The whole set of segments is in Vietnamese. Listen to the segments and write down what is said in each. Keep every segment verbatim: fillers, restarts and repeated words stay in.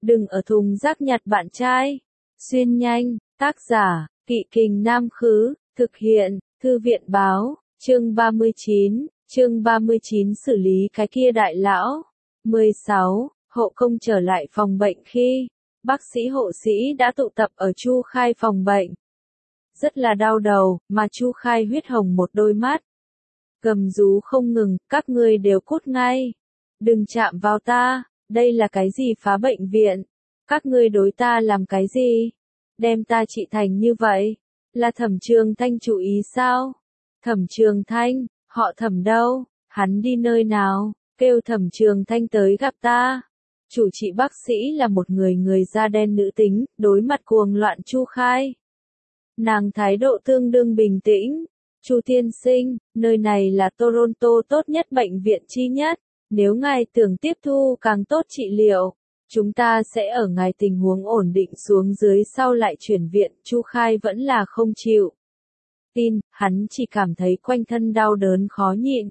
Đừng ở thùng rác nhặt bạn trai. Xuyên nhanh, tác giả, Kỵ Kình Nam Khứ, thực hiện, Thư viện báo, chương ba mươi chín, chương ba mươi chín xử lý cái kia đại lão. mười sáu, hộ công trở lại phòng bệnh khi bác sĩ hộ sĩ đã tụ tập ở Chu Khai phòng bệnh. Rất là đau đầu, mà Chu Khai huyết hồng một đôi mắt. Gầm rú không ngừng, các ngươi đều cút ngay. Đừng chạm vào ta, đây là cái gì phá bệnh viện? Các ngươi đối ta làm cái gì? Đem ta trị thành như vậy? Là Thẩm Trường Thanh chủ ý sao? Thẩm Trường Thanh, họ Thẩm đâu? Hắn đi nơi nào? Kêu Thẩm Trường Thanh tới gặp ta. Chủ trị bác sĩ là một người người da đen nữ tính, đối mặt cuồng loạn Chu Khai. Nàng thái độ tương đương bình tĩnh. Chu tiên sinh, nơi này là Toronto tốt nhất bệnh viện chi nhất. Nếu ngài tưởng tiếp thu càng tốt trị liệu, chúng ta sẽ ở ngài tình huống ổn định xuống dưới sau lại chuyển viện. Chu Khai vẫn là không chịu tin, hắn chỉ cảm thấy quanh thân đau đớn khó nhịn.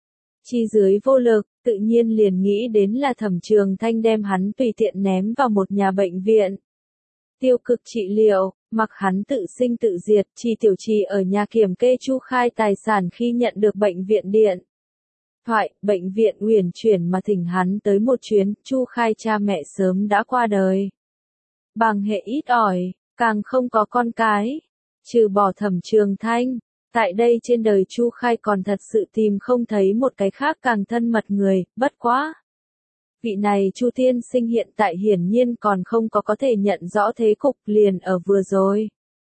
Chi dưới vô lực, tự nhiên liền nghĩ đến là Thẩm Trường Thanh đem hắn tùy tiện ném vào một nhà bệnh viện. Tiêu cực trị liệu, mặc hắn tự sinh tự diệt. Chi Tiểu Trì ở nhà kiểm kê Chu Khai tài sản khi nhận được bệnh viện điện thoại, bệnh viện uyển chuyển mà thỉnh hắn tới một chuyến. Chu Khai cha mẹ sớm đã qua đời, bằng hệ ít ỏi, càng không có con cái, trừ bỏ Thẩm Trường Thanh. Tại đây trên đời Chu Khai còn thật sự tìm không thấy một cái khác càng thân mật người, bất quá. Vị này Chu tiên sinh hiện tại hiển nhiên còn không có có thể nhận rõ thế cục liền ở vừa rồi.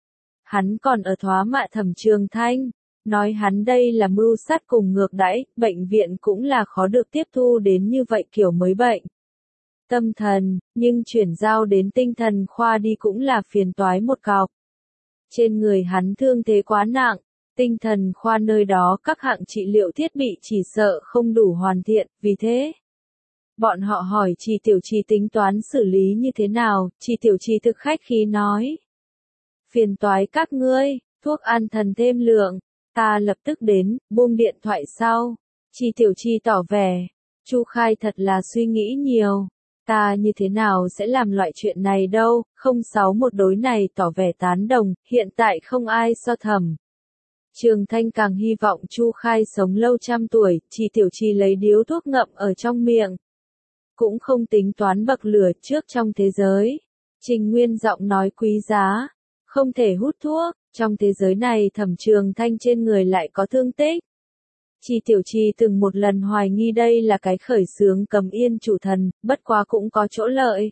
Hắn còn ở thoá mạ Thẩm Trường Thanh, nói hắn đây là mưu sát cùng ngược đãi, bệnh viện cũng là khó được tiếp thu đến như vậy kiểu mới bệnh tâm thần, nhưng chuyển giao đến tinh thần khoa đi cũng là phiền toái một cọc. Trên người hắn thương thế quá nặng, tinh thần khoa nơi đó các hạng trị liệu thiết bị chỉ sợ không đủ hoàn thiện, vì thế bọn họ hỏi Chi Tiểu Trì tính toán xử lý như thế nào. Chi Tiểu Trì thực khách khí nói, phiền toái các ngươi, thuốc an thần thêm lượng, ta lập tức đến. Buông điện thoại sau, Chi Tiểu Trì tỏ vẻ, Chu Khai thật là suy nghĩ nhiều, ta như thế nào sẽ làm loại chuyện này đâu. Không sáu một đối này tỏ vẻ tán đồng, hiện tại không ai so Thẩm Trường Thanh càng hy vọng Chu Khai sống lâu trăm tuổi. Chi Tiểu Trì lấy điếu thuốc ngậm ở trong miệng, cũng không tính toán bậc lửa trước trong thế giới. Trình Nguyên giọng nói quý giá, không thể hút thuốc, trong thế giới này Thẩm Trường Thanh trên người lại có thương tích. Chi Tiểu Trì từng một lần hoài nghi đây là cái khởi xướng cầm yên chủ thần, bất quá cũng có chỗ lợi.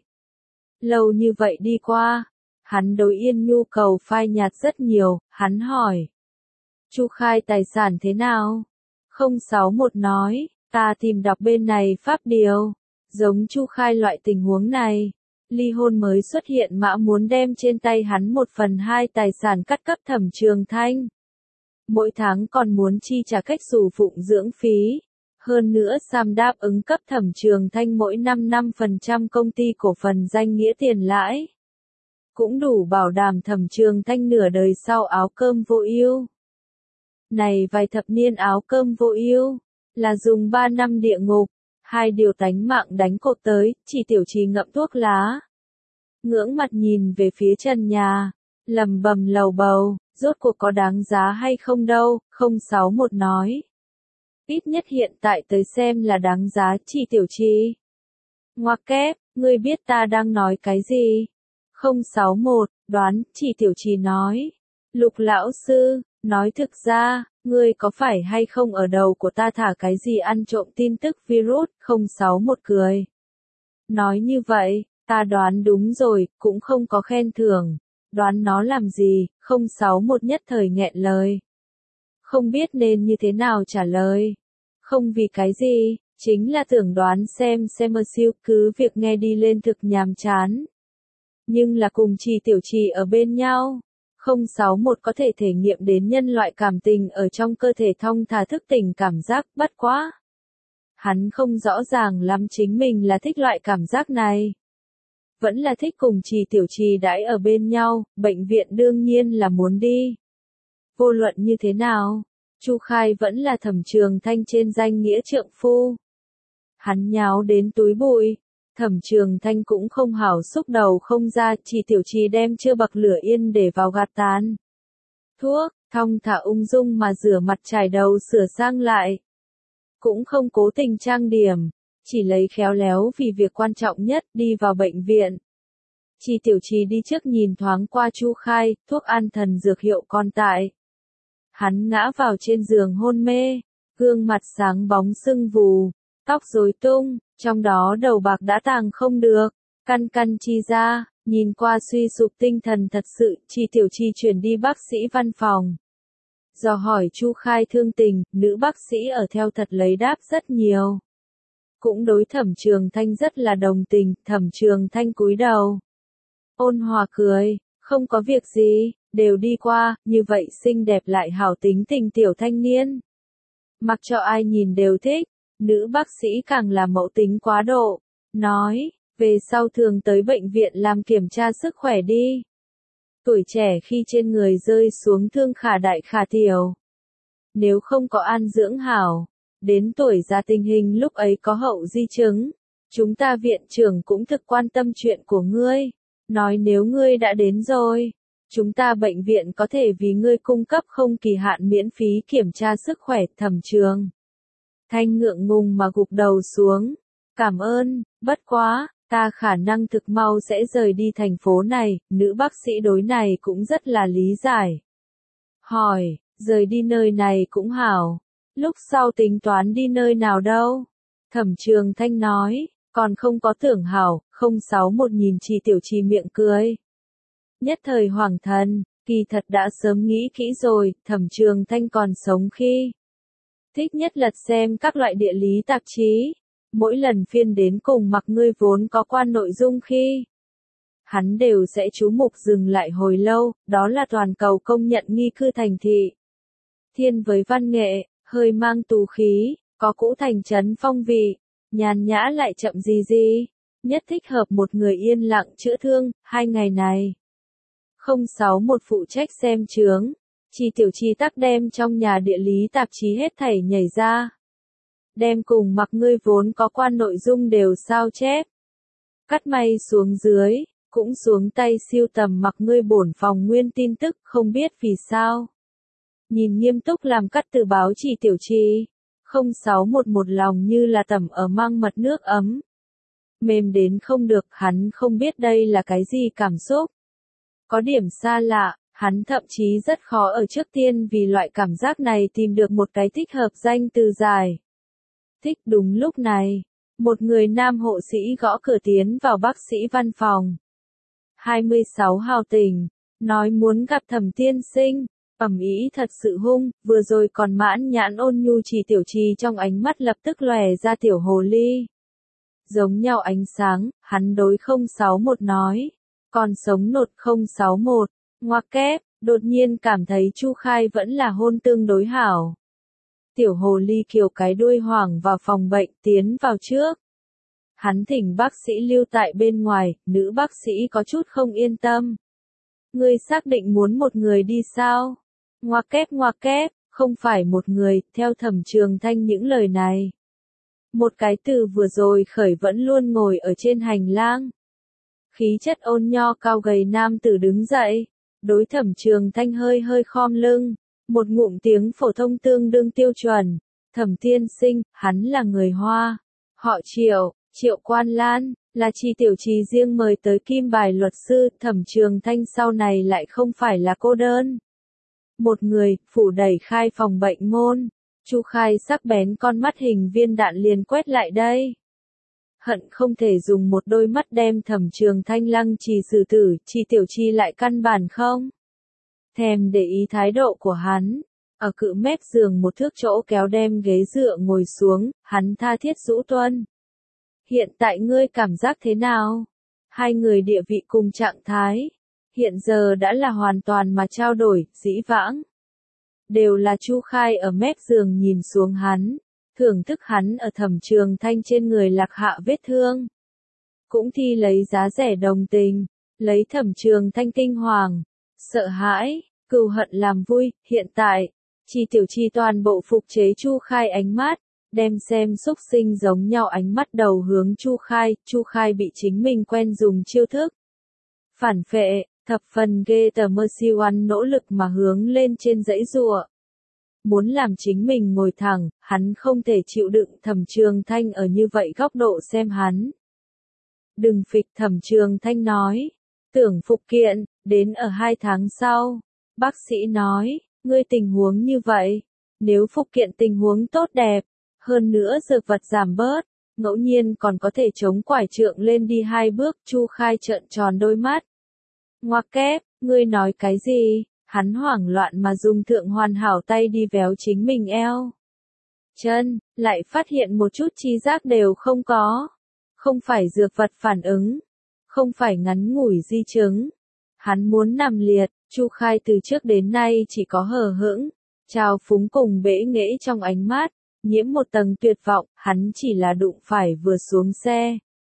Lâu như vậy đi qua, hắn đối Yên nhu cầu phai nhạt rất nhiều. Hắn hỏi, Chu Khai tài sản thế nào? Không sáu một nói, ta tìm đọc bên này pháp điều. Giống Chu Khai loại tình huống này, ly hôn mới xuất hiện mã muốn đem trên tay hắn một phần hai tài sản cắt cấp Thẩm Trường Thanh. Mỗi tháng còn muốn chi trả cách xù phụng dưỡng phí. Hơn nữa Sam đáp ứng cấp Thẩm Trường Thanh mỗi năm năm phần trăm công ty cổ phần danh nghĩa tiền lãi. Cũng đủ bảo đảm Thẩm Trường Thanh nửa đời sau áo cơm vô ưu. Này vài thập niên áo cơm vô ưu, là dùng ba năm địa ngục. Hai điều tánh mạng đánh cột tới. Chi Tiểu Trì ngậm thuốc lá, ngưỡng mặt nhìn về phía trần nhà, lầm bầm lầu bầu, rốt cuộc có đáng giá hay không đâu. Không sáu một nói, ít nhất hiện tại tới xem là đáng giá. Chi Tiểu Trì ngoặc kép, ngươi biết ta đang nói cái gì? Không sáu một, đoán. Chi Tiểu Trì nói, Lục lão sư, nói thực ra, ngươi có phải hay không ở đầu của ta thả cái gì ăn trộm tin tức virus? Không sáu một cười, nói như vậy, ta đoán đúng rồi, cũng không có khen thưởng. Đoán nó làm gì? Không sáu một nhất thời nghẹn lời, không biết nên như thế nào trả lời. Không vì cái gì, chính là tưởng đoán xem xem siêu, cứ việc nghe đi lên thực nhàm chán. Nhưng là cùng Chi Tiểu Trì ở bên nhau, không sáu một có thể thể nghiệm đến nhân loại cảm tình ở trong cơ thể thong thả thức tỉnh cảm giác. Bất quá, hắn không rõ ràng lắm chính mình là thích loại cảm giác này, vẫn là thích cùng Chi Tiểu Trì đãi ở bên nhau. Bệnh viện đương nhiên là muốn đi. Vô luận như thế nào, Chu Khai vẫn là Thẩm Trường Thanh trên danh nghĩa trượng phu. Hắn nháo đến túi bụi, Thẩm Trường Thanh cũng không hảo xúc đầu không ra, Chi Tiểu Chi đem chưa bậc lửa yên để vào gạt tàn thuốc, thong thả ung dung mà rửa mặt chải đầu sửa sang lại. Cũng không cố tình trang điểm, chỉ lấy khéo léo vì việc quan trọng nhất đi vào bệnh viện. Chi Tiểu Chi đi trước nhìn thoáng qua Chu Khai, thuốc an thần dược hiệu còn tại. Hắn ngã vào trên giường hôn mê, gương mặt sáng bóng sưng vù, tóc rối tung, trong đó đầu bạc đã tàng không được, căn căn chi ra, nhìn qua suy sụp tinh thần thật sự, Chi Tiểu Chi chuyển đi bác sĩ văn phòng. Dò hỏi Chu Khai thương tình, nữ bác sĩ ở theo thật lấy đáp rất nhiều. Cũng đối Thẩm Trường Thanh rất là đồng tình, Thẩm Trường Thanh cúi đầu. Ôn hòa cười, không có việc gì, đều đi qua, như vậy xinh đẹp lại hảo tính tình tiểu thanh niên. Mặc cho ai nhìn đều thích, nữ bác sĩ càng là mẫu tính quá độ, nói, về sau thường tới bệnh viện làm kiểm tra sức khỏe đi. Tuổi trẻ khi trên người rơi xuống thương khả đại khả tiểu. Nếu không có an dưỡng hảo, đến tuổi già tình hình lúc ấy có hậu di chứng, chúng ta viện trưởng cũng thực quan tâm chuyện của ngươi, nói nếu ngươi đã đến rồi, chúng ta bệnh viện có thể vì ngươi cung cấp không kỳ hạn miễn phí kiểm tra sức khỏe. Thẩm Trường Thanh ngượng ngùng mà gục đầu xuống, cảm ơn, bất quá, ta khả năng thực mau sẽ rời đi thành phố này, nữ bác sĩ đối này cũng rất là lý giải. Hỏi, rời đi nơi này cũng hảo, lúc sau tính toán đi nơi nào đâu? Thẩm Trường Thanh nói, còn không có tưởng hảo, không sáu một nhìn Chi Tiểu Chi miệng cười. Nhất thời hoàng thần, kỳ thật đã sớm nghĩ kỹ rồi, Thẩm Trường Thanh còn sống khi thích nhất lật xem các loại địa lý tạp chí. Mỗi lần phiên đến cùng mặc ngươi vốn có quan nội dung khi, hắn đều sẽ chú mục dừng lại hồi lâu, đó là toàn cầu công nhận nghi cư thành thị. Thiên với văn nghệ, hơi mang tú khí, có cũ thành trấn phong vị, nhàn nhã lại chậm gì gì, nhất thích hợp một người yên lặng chữa thương. Hai ngày này, không sáu một phụ trách xem chướng, Chi Tiểu Chi tắc đem trong nhà địa lý tạp chí hết thảy nhảy ra. Đem cùng mặc ngươi vốn có quan nội dung đều sao chép. Cắt may xuống dưới, cũng xuống tay siêu tầm mặc ngươi bổn phòng nguyên tin tức, không biết vì sao. Nhìn nghiêm túc làm cắt từ báo Chi Tiểu Chi, không sáu một một lòng như là tẩm ở mang mật nước ấm. Mềm đến không được, hắn không biết đây là cái gì cảm xúc. Có điểm xa lạ, hắn thậm chí rất khó ở trước tiên vì loại cảm giác này tìm được một cái thích hợp danh từ dài. Thích đúng lúc này, một người nam hộ sĩ gõ cửa tiến vào bác sĩ văn phòng. hai mươi sáu hào tình, nói muốn gặp Thẩm tiên sinh, ầm ĩ thật sự hung, vừa rồi còn mãn nhãn ôn nhu Chi Tiểu Chi trong ánh mắt lập tức lòe ra tiểu hồ ly. Giống nhau ánh sáng, hắn đối không sáu một nói, còn sống nột không sáu một, ngoặc kép, đột nhiên cảm thấy Chu Khai vẫn là hôn tương đối hảo. Tiểu hồ ly kiều cái đuôi hoảng vào phòng bệnh tiến vào trước. Hắn thỉnh bác sĩ lưu tại bên ngoài, nữ bác sĩ có chút không yên tâm. Ngươi xác định muốn một người đi sao? Ngoặc kép ngoặc kép, không phải một người, theo Thẩm Trường Thanh những lời này. Một cái từ vừa rồi khởi vẫn luôn ngồi ở trên hành lang. Khí chất ôn nho cao gầy nam tử đứng dậy, đối Thẩm Trường Thanh hơi hơi khom lưng. Một ngụm tiếng phổ thông tương đương tiêu chuẩn, Thẩm tiên sinh, hắn là người Hoa, họ Triệu, Triệu Quan Lan, là Chi Tiểu Chi riêng mời tới kim bài luật sư. Thẩm Trường Thanh sau này lại không phải là cô đơn. Một người, phủ đẩy khai phòng bệnh môn, Chu Khai sắc bén con mắt hình viên đạn liền quét lại đây. Hận không thể dùng một đôi mắt đem Thẩm Trường Thanh lăng trì xử tử, Chi Tiểu Chi lại căn bản không thèm để ý thái độ của hắn, ở cự mép giường một thước chỗ kéo đem ghế dựa ngồi xuống, hắn tha thiết rũ tuân. Hiện tại ngươi cảm giác thế nào? Hai người địa vị cùng trạng thái, hiện giờ đã là hoàn toàn mà trao đổi, dĩ vãng. Đều là Chu Khai ở mép giường nhìn xuống hắn, thưởng thức hắn ở Thẩm Trường Thanh trên người lạc hạ vết thương. Cũng thi lấy giá rẻ đồng tình, lấy Thẩm Trường Thanh kinh hoàng. Sợ hãi, cừu hận làm vui. Hiện tại, Chi Tiểu Chi toàn bộ phục chế Chu Khai ánh mắt, đem xem xúc sinh giống nhau ánh mắt đầu hướng Chu Khai, Chu Khai bị chính mình quen dùng chiêu thức. Phản phệ, thập phần ghê tởm Mercy One nỗ lực mà hướng lên trên dãy giụa. Muốn làm chính mình ngồi thẳng, hắn không thể chịu đựng Thẩm Trường Thanh ở như vậy góc độ xem hắn. Đừng phịch, Thẩm Trường Thanh nói. Tưởng phục kiện, đến ở hai tháng sau. Bác sĩ nói, ngươi tình huống như vậy. Nếu phục kiện tình huống tốt đẹp, hơn nữa dược vật giảm bớt, ngẫu nhiên còn có thể chống quải trượng lên đi hai bước. Chu Khai trợn tròn đôi mắt. Ngoặc kép, ngươi nói cái gì? Hắn hoảng loạn mà dùng thượng hoàn hảo tay đi véo chính mình eo. Chân, lại phát hiện một chút chi giác đều không có. Không phải dược vật phản ứng. Không phải ngắn ngủi di chứng. Hắn muốn nằm liệt, Chu Khai từ trước đến nay chỉ có hờ hững, trào phúng cùng bẽ nghễ trong ánh mắt, nhiễm một tầng tuyệt vọng, hắn chỉ là đụng phải vừa xuống xe.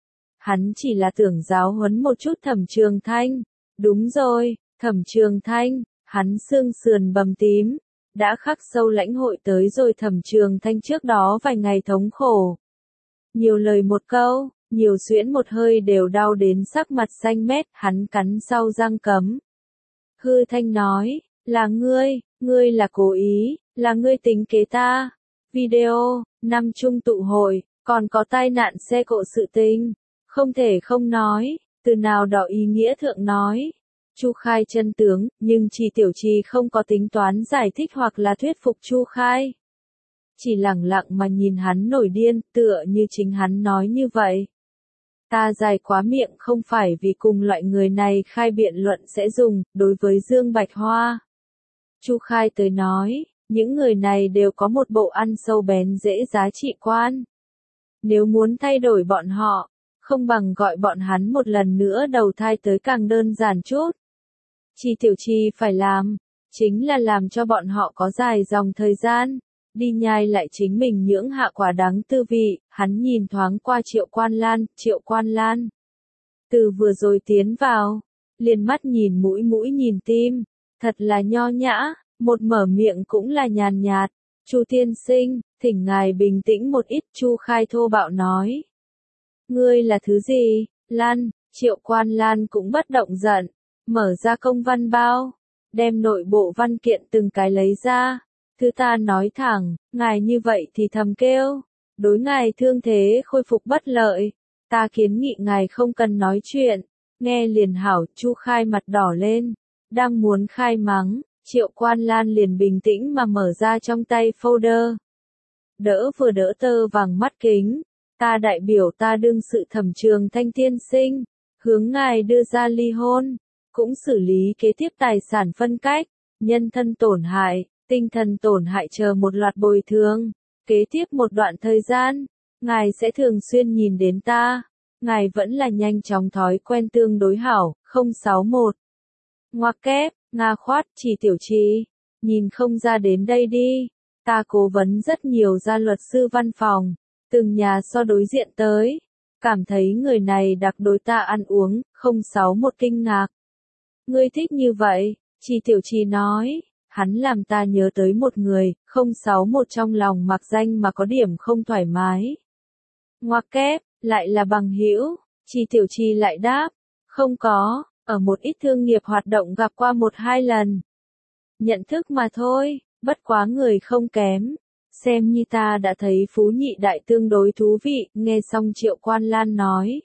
Hắn chỉ là tưởng giáo huấn một chút Thẩm Trường Thanh. Đúng rồi, Thẩm Trường Thanh, hắn xương sườn bầm tím, đã khắc sâu lãnh hội tới rồi Thẩm Trường Thanh trước đó vài ngày thống khổ. Nhiều lời một câu, nhiều xuyễn một hơi đều đau đến sắc mặt xanh mét, hắn cắn sau răng cấm. Hư Thanh nói, là ngươi, ngươi là cố ý, là ngươi tính kế ta. Video, năm chung tụ hội, còn có tai nạn xe cộ sự tình. Không thể không nói, từ nào đó ý nghĩa thượng nói. Chu Khai chân tướng, nhưng Trì Tiểu Trì không có tính toán giải thích hoặc là thuyết phục Chu Khai. Chỉ lẳng lặng mà nhìn hắn nổi điên, tựa như chính hắn nói như vậy. Ta dài quá miệng không phải vì cùng loại người này khai biện luận sẽ dùng, đối với Dương Bạch Hoa. Chu Khai tới nói, những người này đều có một bộ ăn sâu bén dễ giá trị quan. Nếu muốn thay đổi bọn họ, không bằng gọi bọn hắn một lần nữa đầu thai tới càng đơn giản chút. Trì Tiểu Trì phải làm, chính là làm cho bọn họ có dài dòng thời gian, đi nhai lại chính mình nhưỡng hạ quả đắng tư vị. Hắn nhìn thoáng qua Triệu Quan Lan, Triệu Quan Lan. Từ vừa rồi tiến vào, liền mắt nhìn mũi mũi nhìn tim, thật là nho nhã, một mở miệng cũng là nhàn nhạt. Chu tiên sinh, thỉnh ngài bình tĩnh một ít. Chu Khai thô bạo nói. Ngươi là thứ gì, Lan? Triệu Quan Lan cũng bất động giận, mở ra công văn bao, đem nội bộ văn kiện từng cái lấy ra. Thứ ta nói thẳng, ngài như vậy thì thầm kêu, đối ngài thương thế khôi phục bất lợi, ta kiến nghị ngài không cần nói chuyện, nghe liền hảo. Chu Khai mặt đỏ lên, đang muốn khai mắng, Triệu Quan Lan liền bình tĩnh mà mở ra trong tay folder. Đỡ vừa đỡ tơ vàng mắt kính, ta đại biểu ta đương sự Thẩm Trường Thanh tiên sinh, hướng ngài đưa ra ly hôn, cũng xử lý kế tiếp tài sản phân cách, nhân thân tổn hại, tinh thần tổn hại chờ một loạt bồi thường. Kế tiếp một đoạn thời gian, ngài sẽ thường xuyên nhìn đến ta. Ngài vẫn là nhanh chóng thói quen tương đối hảo. Không sáu một. Ngoặc kép, Nga khoát. Trì Tiểu Trì, nhìn không ra đến đây đi. Ta cố vấn rất nhiều gia luật sư văn phòng, từng nhà so đối diện tới, cảm thấy người này đặc đối ta ăn uống. Không sáu một kinh ngạc. Ngươi thích như vậy? Trì Tiểu Trì nói. Hắn làm ta nhớ tới một người. Không sáu một trong lòng mặc danh mà có điểm không thoải mái. Ngoặc kép, lại là bằng hữu. Trì Tiểu Trì lại đáp, không có, ở một ít thương nghiệp hoạt động gặp qua một hai lần. Nhận thức mà thôi, bất quá người không kém. Xem như ta đã thấy phú nhị đại tương đối thú vị. Nghe xong Triệu Quan Lan nói,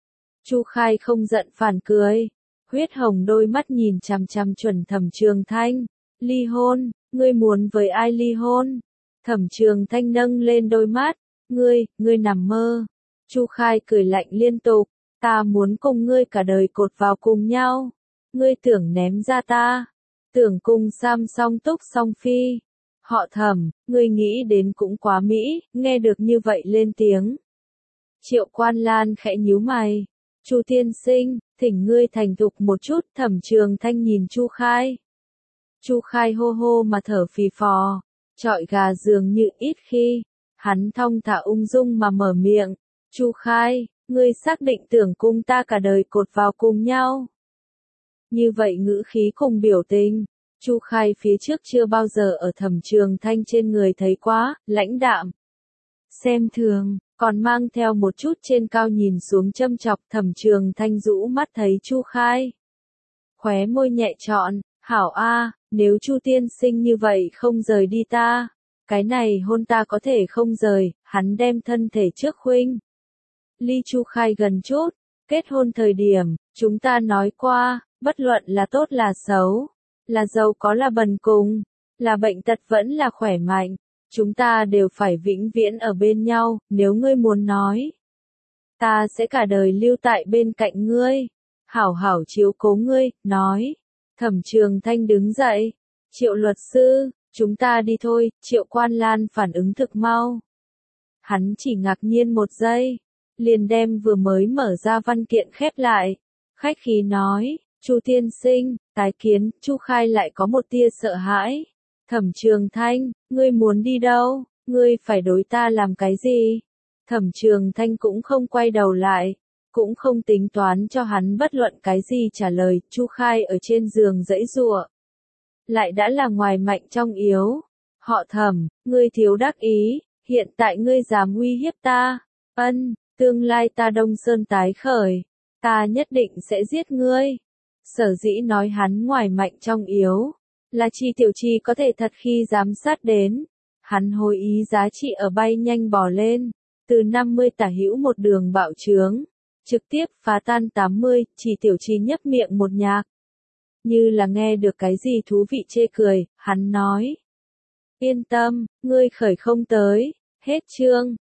Chu Khai không giận phản cười, huyết hồng đôi mắt nhìn chằm chằm chuẩn Thẩm Trường Thanh. Ly hôn, ngươi muốn với ai ly hôn? Thẩm Trường Thanh nâng lên đôi mắt, ngươi, ngươi nằm mơ. Chu Khai cười lạnh liên tục, ta muốn cùng ngươi cả đời cột vào cùng nhau. Ngươi tưởng ném ra ta, tưởng cùng Sam song túc song phi. Họ Thẩm, ngươi nghĩ đến cũng quá mỹ. Nghe được như vậy lên tiếng, Triệu Quan Lan khẽ nhíu mày. Chu tiên sinh, thỉnh ngươi thành thục một chút. Thẩm Trường Thanh nhìn Chu Khai. Chu Khai hô hô mà thở phì phò, trọi gà dường như ít khi. Hắn thong thả ung dung mà mở miệng. Chu Khai, ngươi xác định tưởng cùng ta cả đời cột vào cùng nhau. Như vậy ngữ khí cùng biểu tình, Chu Khai phía trước chưa bao giờ ở Thẩm Trường Thanh trên người thấy quá, lãnh đạm. xem thường, còn mang theo một chút trên cao nhìn xuống châm chọc. Thẩm Trường Thanh rũ mắt thấy Chu Khai. Khóe môi nhẹ trọn, hảo a, nếu Chu tiên sinh như vậy không rời đi ta, cái này hôn ta có thể không rời, hắn đem thân thể trước khuynh. Ly Chu Khai gần chút, kết hôn thời điểm, chúng ta nói qua, bất luận là tốt là xấu, là giàu có là bần cùng, là bệnh tật vẫn là khỏe mạnh, chúng ta đều phải vĩnh viễn ở bên nhau, nếu ngươi muốn nói. Ta sẽ cả đời lưu tại bên cạnh ngươi, hảo hảo chiếu cố ngươi, nói. Thẩm Trường Thanh đứng dậy, Triệu luật sư, chúng ta đi thôi. Triệu Quan Lan phản ứng thực mau. Hắn chỉ ngạc nhiên một giây, liền đem vừa mới mở ra văn kiện khép lại, khách khí nói, Chu tiên sinh, tái kiến. Chu Khai lại có một tia sợ hãi. Thẩm Trường Thanh, ngươi muốn đi đâu, ngươi phải đối ta làm cái gì? Thẩm Trường Thanh cũng không quay đầu lại, cũng không tính toán cho hắn bất luận cái gì trả lời. Chu Khai ở trên giường giãy giụa, lại đã là ngoài mạnh trong yếu. Họ Thẩm, ngươi thiếu đắc ý, hiện tại ngươi dám uy hiếp ta. Ân, tương lai ta Đông Sơn tái khởi, ta nhất định sẽ giết ngươi. Sở dĩ nói hắn ngoài mạnh trong yếu, là Chi Tiểu Chi có thể thật khi giám sát đến. Hắn hồi ý giá trị ở bay nhanh bò lên, từ năm mươi tả hữu một đường bạo trướng, trực tiếp phá tan tám mươi. Chi Tiểu Chi nhấp miệng một nhạc, như là nghe được cái gì thú vị chê cười, hắn nói. Yên tâm, ngươi khởi không tới, hết chương.